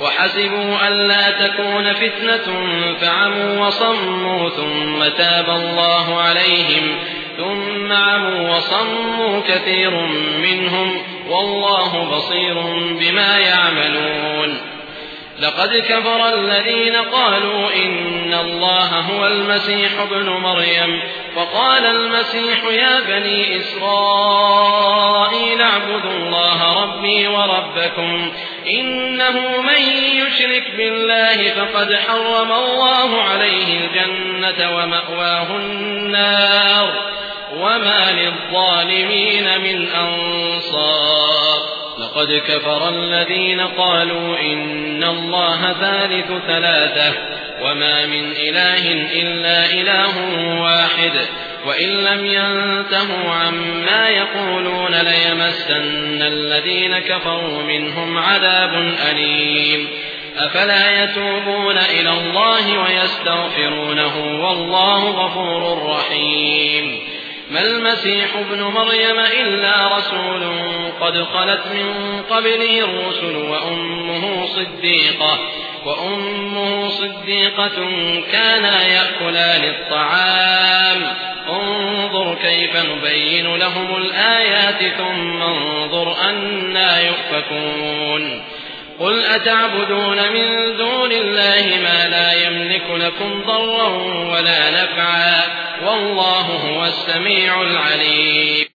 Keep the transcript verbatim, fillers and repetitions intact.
وحسبوا ألا تكون فتنة فعموا وصموا ثم تاب الله عليهم ثم عموا وصموا كثير منهم والله بصير بما يعملون. لقد كفر الذين قالوا إن الله هو المسيح ابن مريم فقال المسيح يا بني إسرائيل اعبدوا الله ربي وربكم إنه من يشرك بالله فقد حرم الله عليه الجنة ومأواه النار وما للظالمين من أنصار. لقد كفر الذين قالوا إن الله ثالث ثلاثة وما من إله إلا إله واحد وإن لم ينتهوا عما يقولون ليمسن الذين كفروا منهم عذاب أليم. أفلا يتوبون إلى الله ويستغفرونه والله غفور رحيم. ما المسيح ابن مريم إلا رسول قد خلت من قبله الرسل وأمه صديقة وأمه صديقة كانا يأكلان الطعام انظر كيف نبين لهم الآيات ثم انظر أنى يؤفكون. قل أتعبدون من دون الله ما لا يملك لكم ضرا ولا نفعا والله هو السميع العليم.